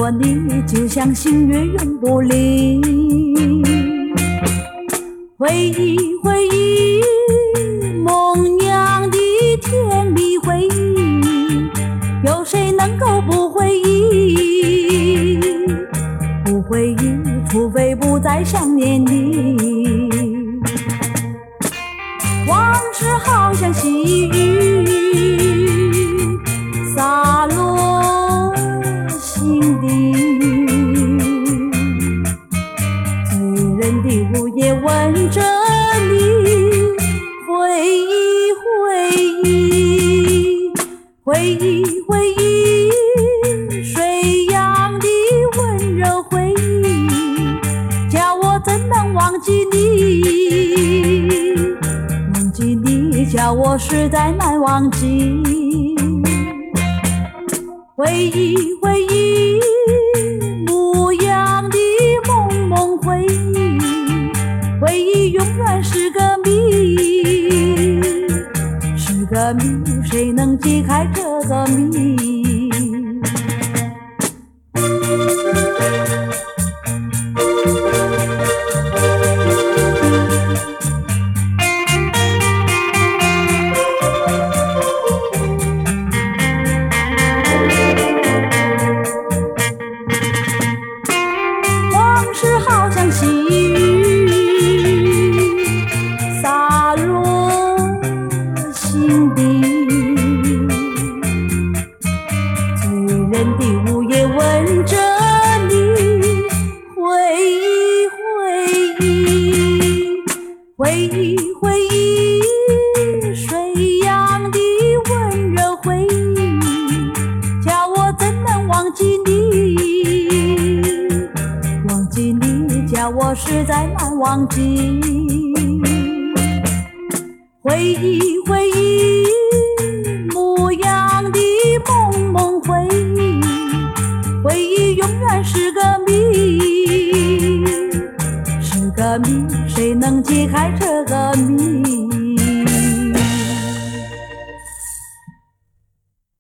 了你，就像星月永不离。回忆回忆，梦样的甜蜜回忆，有谁能够不回忆？不回忆，除非不再想念你。往事好像细雨，洒落心底。醉人的午夜问着你，回忆回忆，回忆回忆，水样的温柔回忆，叫我怎能忘记你？忘记你，叫我实在难忘记。回忆回忆，模样的梦梦回忆，回忆永远是个谜，是个谜，谁能解开这个谜？往事好像细雨，洒落心底。醉人的午夜问着你，回忆回忆，回忆回忆，水样的温柔回忆，叫我怎能忘记你？忘记你，叫我实在难忘记。回忆回忆，模样的梦梦回忆，回忆永远是个谜，是个谜，